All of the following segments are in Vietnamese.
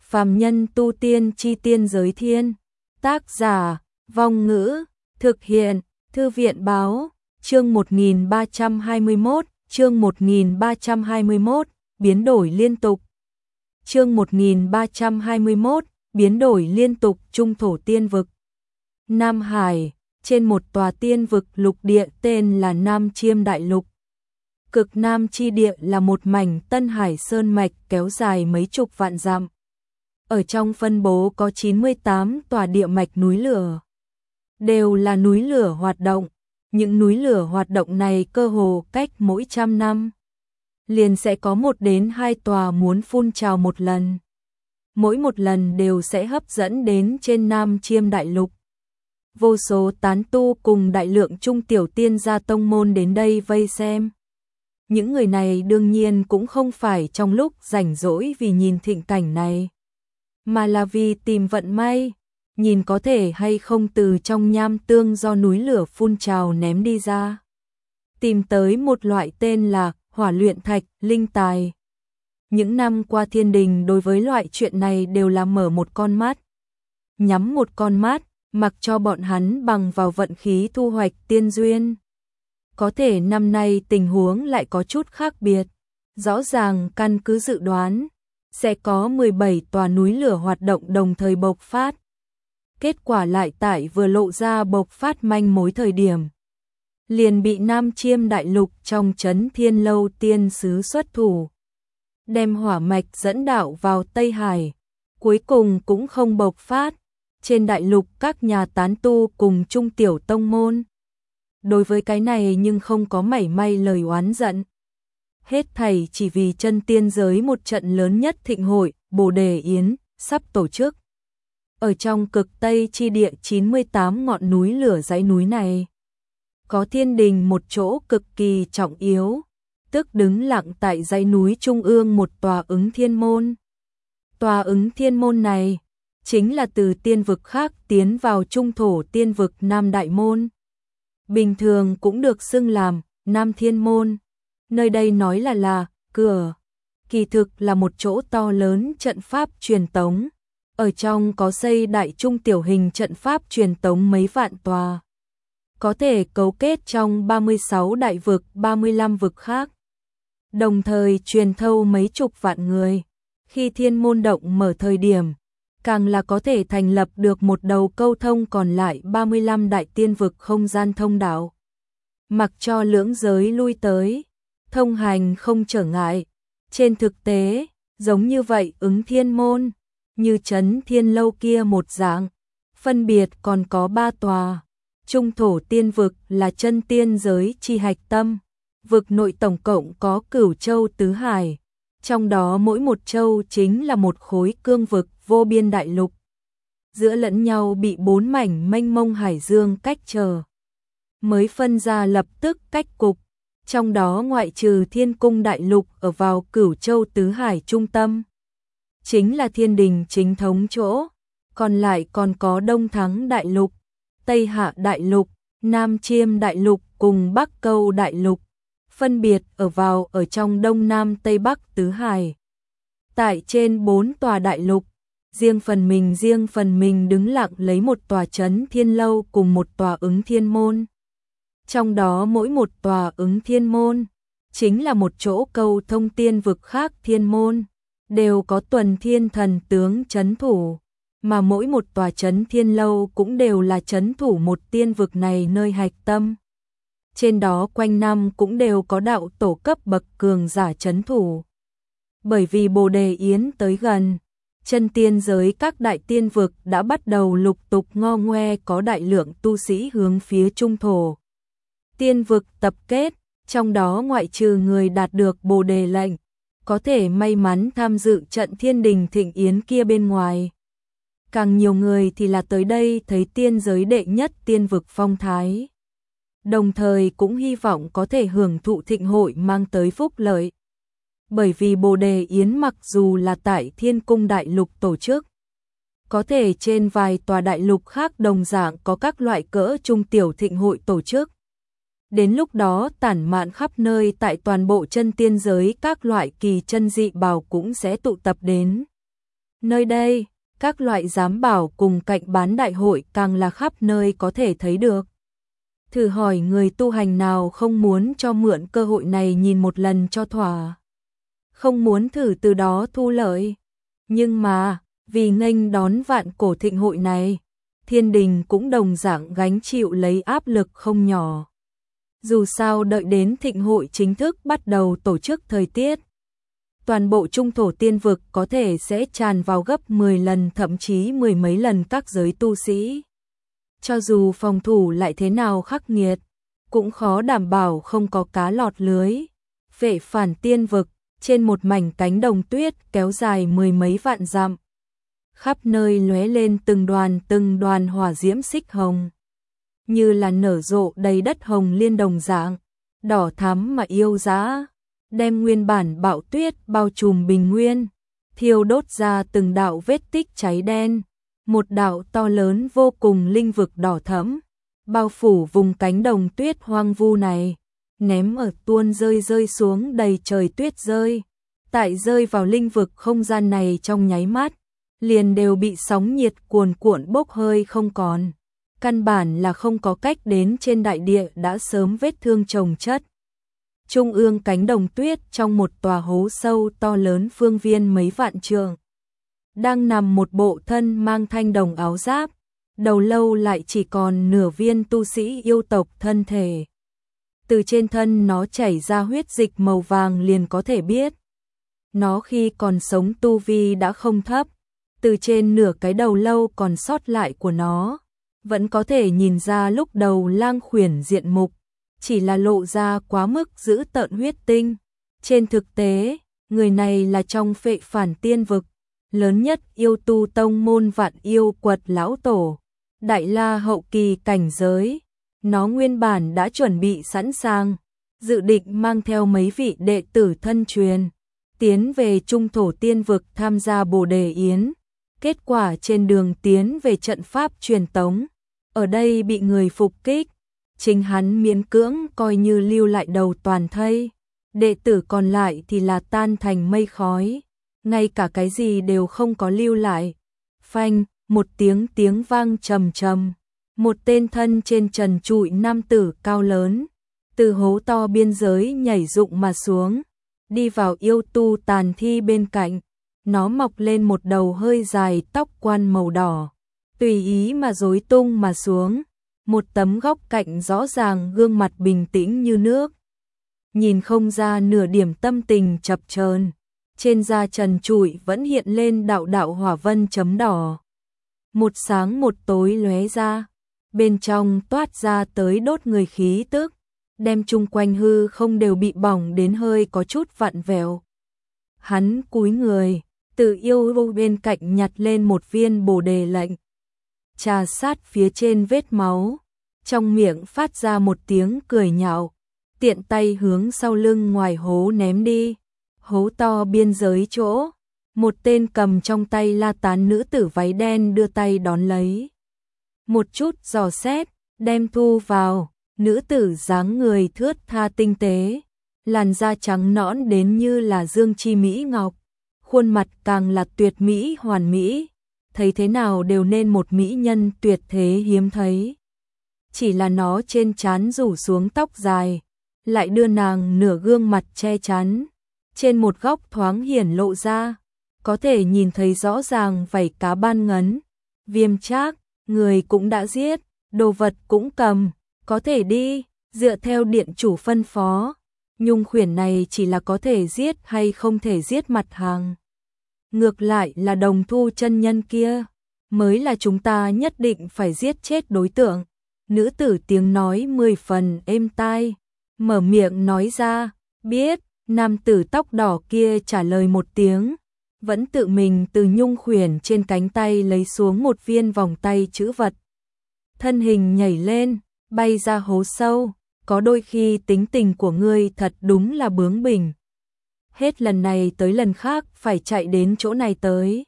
Phàm nhân tu tiên chi tiên giới thiên. Tác giả, Vong Ngữ, thực hiện, Thư viện báo, chương 1321, chương 1321, biến đổi liên tục. Chương 1321, biến đổi liên tục trung thổ tiên vực. Nam Hải, trên một tòa tiên vực lục địa tên là Nam Chiêm Đại Lục. Cực Nam chi địa là một mảnh Tân Hải sơn mạch kéo dài mấy chục vạn dặm. Ở trong phân bố có 98 tòa địa mạch núi lửa. Đều là núi lửa hoạt động. Những núi lửa hoạt động này cơ hồ cách mỗi 100 năm. Liền sẽ có 1 đến 2 tòa muốn phun trào một lần. Mỗi một lần đều sẽ hấp dẫn đến trên Nam Chiêm Đại Lục. Vô số tán tu cùng đại lượng trung tiểu tiên gia tông môn đến đây vây xem. Những người này đương nhiên cũng không phải trong lúc rảnh rỗi vì nhìn thịnh cảnh này, mà là vì tìm vận may, nhìn có thể hay không từ trong nham tương do núi lửa phun trào ném đi ra. Tìm tới một loại tên là hỏa luyện thạch, linh tài. Những năm qua thiên đình đối với loại chuyện này đều là mở một con mắt, nhắm một con mắt, mặc cho bọn hắn bằng vào vận khí thu hoạch tiên duyên. Có thể năm nay tình huống lại có chút khác biệt. Rõ ràng căn cứ dự đoán, sẽ có 17 tòa núi lửa hoạt động đồng thời bộc phát. Kết quả lại tại vừa lộ ra bộc phát manh mối thời điểm, liền bị Nam Chiêm Đại Lục trong trấn Thiên Lâu tiên sứ xuất thủ, đem hỏa mạch dẫn đạo vào Tây Hải, cuối cùng cũng không bộc phát. Trên đại lục các nhà tán tu cùng trung tiểu tông môn, đối với cái này nhưng không có mảy may lời oán giận. Hết thảy chỉ vì chân tiên giới một trận lớn nhất thịnh hội, Bồ Đề Yến, sắp tổ chức. Ở trong cực Tây chi địa 98 ngọn núi lửa dãy núi này, có thiên đình một chỗ cực kỳ trọng yếu, tức đứng lặng tại dãy núi trung ương một tòa ứng thiên môn. Tòa ứng thiên môn này chính là từ tiên vực khác tiến vào trung thổ tiên vực Nam Đại Môn. Bình thường cũng được xưng làm Nam Thiên Môn. Nơi đây nói là cửa, kỳ thực là một chỗ to lớn trận pháp truyền tống. Ở trong có xây đại trung tiểu hình trận pháp truyền tống mấy vạn tòa, có thể cấu kết trong 36 đại vực, 35 vực khác, đồng thời truyền thâu mấy chục vạn người. Khi thiên môn động mở thời điểm, càng là có thể thành lập được một đầu câu thông còn lại 35 đại tiên vực không gian thông đạo. Mặc cho lưỡng giới lui tới, thông hành không trở ngại. Trên thực tế, giống như vậy ứng thiên môn, như trấn Thiên Lâu kia một dạng, phân biệt còn có 3 tòa. Trung thổ tiên vực là chân tiên giới chi hạch tâm, vực nội tổng cộng có Cửu Châu tứ hải, trong đó mỗi một châu chính là một khối cương vực vô biên đại lục. Giữa lẫn nhau bị 4 mảnh mênh mông hải dương cách trở, mới phân ra lập tức cách cục. Trong đó ngoại trừ Thiên Cung Đại Lục ở vào Cửu Châu tứ hải trung tâm, chính là thiên đình chính thống chỗ, còn lại còn có Đông Thắng Đại Lục, Tây Hạ Đại Lục, Nam Chiêm Đại Lục cùng Bắc Câu Đại Lục, phân biệt ở trong Đông Nam Tây Bắc tứ hải. Tại trên 4 tòa đại lục, riêng phần mình đứng lặng lấy một tòa trấn Thiên Lâu cùng một tòa ứng thiên môn. Trong đó mỗi một tòa ứng thiên môn chính là một chỗ câu thông tiên vực khác thiên môn, đều có tuần thiên thần tướng trấn thủ, mà mỗi một tòa trấn Thiên Lâu cũng đều là trấn thủ một tiên vực này nơi hạch tâm. Trên đó quanh năm cũng đều có đạo tổ cấp bậc cường giả trấn thủ. Bởi vì Bồ Đề Yến tới gần, chân tiên giới các đại tiên vực đã bắt đầu lục tục ngo ngoe có đại lượng tu sĩ hướng phía trung thổ tiên vực tập kết, trong đó ngoại trừ người đạt được Bồ Đề lệnh, có thể may mắn tham dự trận thiên đình thịnh yến kia bên ngoài. Càng nhiều người thì là tới đây thấy tiên giới đệ nhất tiên vực phong thái, đồng thời cũng hy vọng có thể hưởng thụ thịnh hội mang tới phúc lợi. Bởi vì Bồ Đề Yến mặc dù là tại Thiên Cung Đại Lục tổ chức, có thể trên vài tòa đại lục khác đồng dạng có các loại cỡ trung tiểu thịnh hội tổ chức. Đến lúc đó tản mạn khắp nơi tại toàn bộ chân tiên giới các loại kỳ chân dị bảo cũng sẽ tụ tập đến. Nơi đây, các loại giám bảo cùng cạnh bán đại hội càng là khắp nơi có thể thấy được. Thử hỏi người tu hành nào không muốn cho mượn cơ hội này nhìn một lần cho thỏa. Không muốn thử từ đó thu lợi. Nhưng mà, vì nghênh đón vạn cổ thịnh hội này, thiên đình cũng đồng dạng gánh chịu lấy áp lực không nhỏ. Dù sao đợi đến thịnh hội chính thức bắt đầu tổ chức thời tiết, toàn bộ trung thổ tiên vực có thể sẽ tràn vào gấp 10 lần thậm chí mười mấy lần các giới tu sĩ. Cho dù phòng thủ lại thế nào khắc nghiệt, cũng khó đảm bảo không có cá lọt lưới. Phệ Phản tiên vực, trên một mảnh cánh đồng tuyết kéo dài mười mấy vạn dặm. Khắp nơi lóe lên từng đoàn hỏa diễm xích hồng. Như là nở rộ đầy đất hồng liên đồng dạng, đỏ thắm mà yêu dã, đem nguyên bản bão tuyết bao trùm bình nguyên, thiêu đốt ra từng đạo vết tích cháy đen. Một đạo to lớn vô cùng linh vực đỏ thẫm, bao phủ vùng cánh đồng tuyết hoang vu này, ném ở tuôn rơi xuống đầy trời tuyết rơi. Tại rơi vào linh vực không gian này trong nháy mắt, liền đều bị sóng nhiệt cuồn cuộn bốc hơi không còn. Căn bản là không có cách đến trên đại địa đã sớm vết thương chồng chất. Trung ương cánh đồng tuyết trong một tòa hố sâu to lớn phương viên mấy vạn trượng. Đang nằm một bộ thân mang thanh đồng áo giáp, đầu lâu lại chỉ còn nửa viên tu sĩ yêu tộc thân thể. Từ trên thân nó chảy ra huyết dịch màu vàng liền có thể biết. Nó khi còn sống tu vi đã không thấp, từ trên nửa cái đầu lâu còn sót lại của nó, vẫn có thể nhìn ra lúc đầu lang khuyển diện mục, chỉ là lộ ra quá mức dữ tợn huyết tinh. Trên thực tế, người này là trong Phệ Phản tiên vực, lớn nhất yêu tu tông môn Vạn Yêu Quật lão tổ, Đại La hậu kỳ cảnh giới. Nó nguyên bản đã chuẩn bị sẵn sàng, dự định mang theo mấy vị đệ tử thân truyền, tiến về trung thổ tiên vực tham gia Bồ Đề Yến. Kết quả trên đường tiến về trận pháp truyền tống, ở đây bị người phục kích, chính hắn miễn cưỡng coi như lưu lại đầu toàn thây, đệ tử còn lại thì là tan thành mây khói, ngay cả cái gì đều không có lưu lại. Phanh, một tiếng vang trầm trầm, một tên thân trên trần trụi nam tử cao lớn, từ hố to biên giới nhảy rụng mà xuống, đi vào yêu tu tàn thi bên cạnh. Nó mọc lên một đầu hơi dài tóc quan màu đỏ, tùy ý mà rối tung mà xuống, một tấm góc cạnh rõ ràng gương mặt bình tĩnh như nước. Nhìn không ra nửa điểm tâm tình chập chờn, trên da trần trụi vẫn hiện lên đạo đạo hỏa vân chấm đỏ. Một sáng một tối lóe ra, bên trong toát ra tới đốt người khí tức, đem chung quanh hư không đều bị bỏng đến hơi có chút vặn vẹo. Hắn cúi người, từ yêu vô bên cạnh nhặt lên một viên bồ đề lệnh, trà sát phía trên vết máu, trong miệng phát ra một tiếng cười nhạo, tiện tay hướng sau lưng ngoài hố ném đi. Hố to biên giới chỗ, một tên cầm trong tay la tán nữ tử váy đen đưa tay đón lấy. Một chút dò xét, đem thu vào, nữ tử dáng người thướt tha tinh tế, làn da trắng nõn đến như là dương chi mỹ ngọc, khuôn mặt càng là tuyệt mỹ hoàn mỹ, thấy thế nào đều nên một mỹ nhân tuyệt thế hiếm thấy. Chỉ là nó trên trán rủ xuống tóc dài, lại đưa nàng nửa gương mặt che chắn, trên một góc thoáng hiển lộ ra, có thể nhìn thấy rõ ràng vảy cá ban ngấn, viêm trác, người cũng đã giết, đồ vật cũng cầm, có thể đi, dựa theo điện chủ phân phó. Nhung khuyển này chỉ là có thể giết hay không thể giết mặt hàng. Ngược lại là Đồng Thu chân nhân kia, mới là chúng ta nhất định phải giết chết đối tượng. Nữ tử tiếng nói 10 phần êm tai, mở miệng nói ra, biết. Nam tử tóc đỏ kia trả lời một tiếng, vẫn tự mình từ nhung khuyển trên cánh tay lấy xuống một viên vòng tay chữ vật. Thân hình nhảy lên, bay ra hố sâu, có đôi khi tính tình của ngươi thật đúng là bướng bỉnh. Hết lần này tới lần khác phải chạy đến chỗ này tới.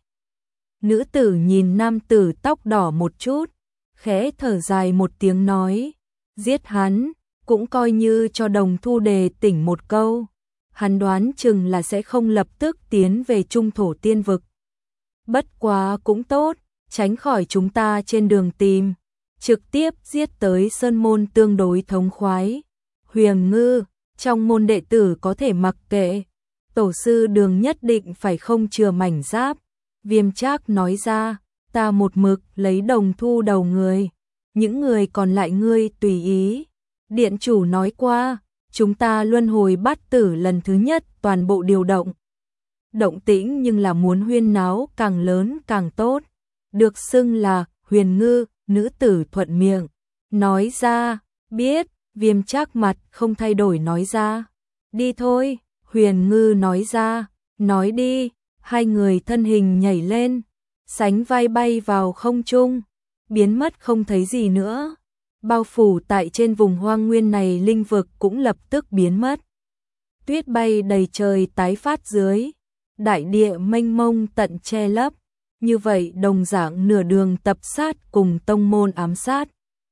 Nữ tử nhìn nam tử tóc đỏ một chút, khẽ thở dài một tiếng nói, giết hắn, cũng coi như cho Đồng Thu đề tỉnh một câu. Hắn đoán chừng là sẽ không lập tức tiến về trung thổ tiên vực. Bất quá cũng tốt, tránh khỏi chúng ta trên đường tìm, trực tiếp giết tới sơn môn tương đối thống khoái. Huyền Ngư, trong môn đệ tử có thể mặc kệ, tổ sư Đường nhất định phải không chừa mảnh giáp. Viêm Trác nói ra, ta một mực lấy đồng thu đầu người, những người còn lại ngươi tùy ý. Điện chủ nói qua, chúng ta luân hồi bát tử lần thứ nhất toàn bộ điều động. Động tĩnh nhưng là muốn huyên náo càng lớn càng tốt. Được xưng là Huyền Ngư, nữ tử thuận miệng. Nói ra, biết, Viêm Trác mặt không thay đổi nói ra. Đi thôi, Huyền Ngư nói ra, nói đi. Hai người thân hình nhảy lên, sánh vai bay vào không trung, biến mất không thấy gì nữa. Bao phủ tại trên vùng hoang nguyên này linh vực cũng lập tức biến mất. Tuyết bay đầy trời tái phát dưới, đại địa mênh mông tận che lấp, như vậy đồng dạng nửa đường tập sát cùng tông môn ám sát.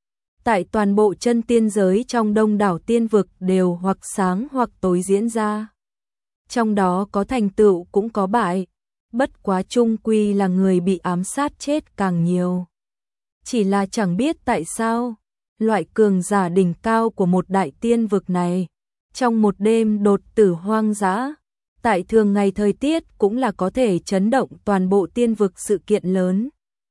Tại toàn bộ chân tiên giới trong đông đảo tiên vực đều hoặc sáng hoặc tối diễn ra. Trong đó có thành tựu cũng có bại, bất quá chung quy là người bị ám sát chết càng nhiều. Chỉ là chẳng biết tại sao, loại cường giả đỉnh cao của một đại tiên vực này, trong một đêm đột tử hoang dã, tại thường ngày thời tiết cũng là có thể chấn động toàn bộ tiên vực sự kiện lớn.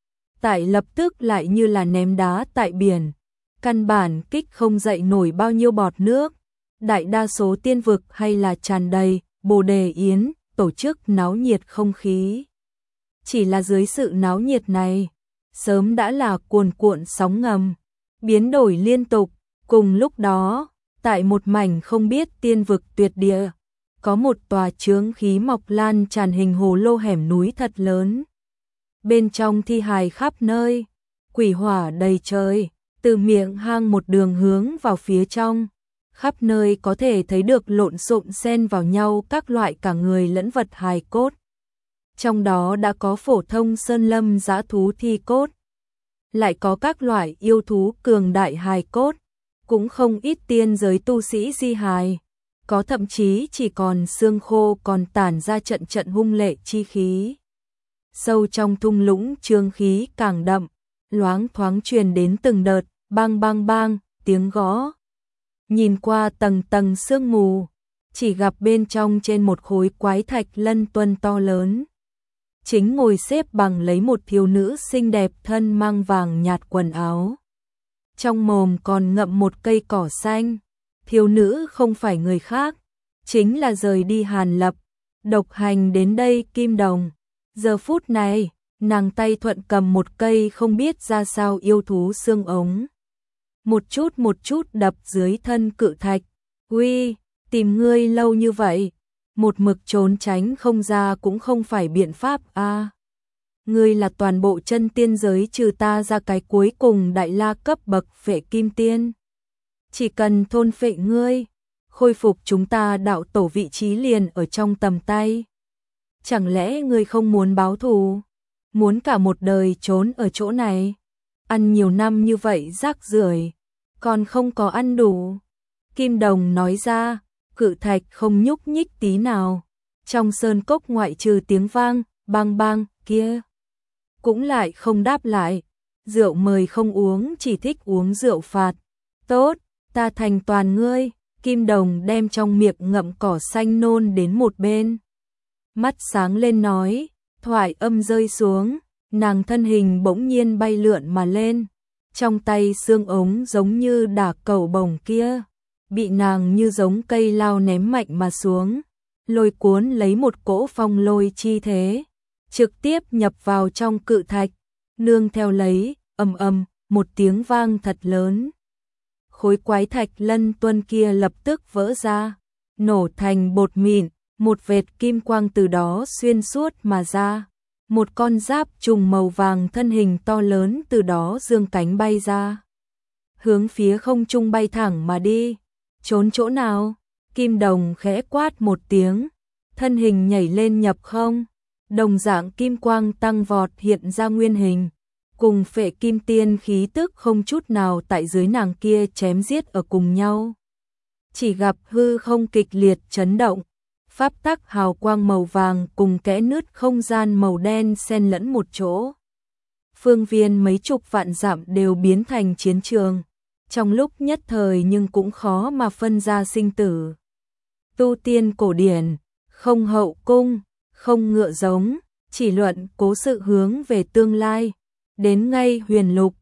Tại lập tức lại như là ném đá tại biển, căn bản kích không dậy nổi bao nhiêu bọt nước. Đại đa số tiên vực hay là tràn đầy Bồ Đề Yến, tổ chức náo nhiệt không khí. Chỉ là dưới sự náo nhiệt này, sớm đã là cuồn cuộn sóng ngầm, biến đổi liên tục. Cùng lúc đó, tại một mảnh không biết tiên vực tuyệt địa, có một tòa chướng khí mọc lan tràn hình hồ lô hẻm núi thật lớn. Bên trong thi hài khắp nơi, quỷ hỏa đầy trời, từ miệng hang một đường hướng vào phía trong. Khắp nơi có thể thấy được lộn xộn xen vào nhau các loại cả người lẫn vật hài cốt. Trong đó đã có phổ thông sơn lâm dã thú thi cốt, lại có các loại yêu thú cường đại hài cốt, cũng không ít tiên giới tu sĩ di hài, có thậm chí chỉ còn xương khô còn tản ra trận trận hung lệ chi khí. Sâu trong thung lũng trương khí càng đậm, loáng thoáng truyền đến từng đợt bang bang bang tiếng gõ. Nhìn qua tầng tầng sương mù, chỉ gặp bên trong trên một khối quái thạch lân tuân to lớn. Chính ngồi xếp bằng lấy một thiếu nữ xinh đẹp thân mang vàng nhạt quần áo. Trong mồm còn ngậm một cây cỏ xanh. Thiếu nữ không phải người khác, chính là rời đi Hàn Lập, độc hành đến đây Kim Đồng. Giờ phút này, nàng tay thuận cầm một cây không biết ra sao yêu thú xương ống. Một chút đập dưới thân cự thạch. Uy, tìm ngươi lâu như vậy, một mực trốn tránh không ra cũng không phải biện pháp a. Ngươi là toàn bộ chân tiên giới trừ ta ra cái cuối cùng đại la cấp bậc phệ kim tiên. Chỉ cần thôn phệ ngươi, khôi phục chúng ta đạo tổ vị trí liền ở trong tầm tay. Chẳng lẽ ngươi không muốn báo thù, muốn cả một đời trốn ở chỗ này, ăn nhiều năm như vậy rác rưởi, còn không có ăn đủ. Kim Đồng nói ra, cự thạch không nhúc nhích tí nào, trong sơn cốc ngoại trừ tiếng vang bang bang kia, cũng lại không đáp lại. Rượu mời không uống, chỉ thích uống rượu phạt. Tốt, ta thành toàn ngươi. Kim Đồng đem trong miệng ngậm cỏ xanh nôn đến một bên, mắt sáng lên nói, thoại âm rơi xuống, nàng thân hình bỗng nhiên bay lượn mà lên, trong tay xương ống giống như đả cầu bổng kia, bị nàng như giống cây lao ném mạnh mà xuống, lôi cuốn lấy một cỗ phong lôi chi thế, trực tiếp nhập vào trong cự thạch, nương theo lấy, ầm ầm, một tiếng vang thật lớn. Khối quái thạch lân tuân kia lập tức vỡ ra, nổ thành bột mịn, một vệt kim quang từ đó xuyên suốt mà ra. Một con giáp trùng màu vàng thân hình to lớn từ đó dương cánh bay ra, hướng phía không trung bay thẳng mà đi. Trốn chỗ nào? Kim Đồng khẽ quát một tiếng, thân hình nhảy lên nhập không, đồng dạng kim quang tăng vọt hiện ra nguyên hình, cùng phệ kim tiên khí tức không chút nào tại dưới nàng kia chém giết ở cùng nhau. Chỉ gặp hư không kịch liệt chấn động, pháp tắc hào quang màu vàng cùng kẽ nứt không gian màu đen xen lẫn một chỗ. Phương viên mấy chục vạn dặm đều biến thành chiến trường, trong lúc nhất thời nhưng cũng khó mà phân ra sinh tử. Tu tiên cổ điển, không hậu cung, không ngựa giống, chỉ luận cố sự hướng về tương lai. Đến ngay huyền lục,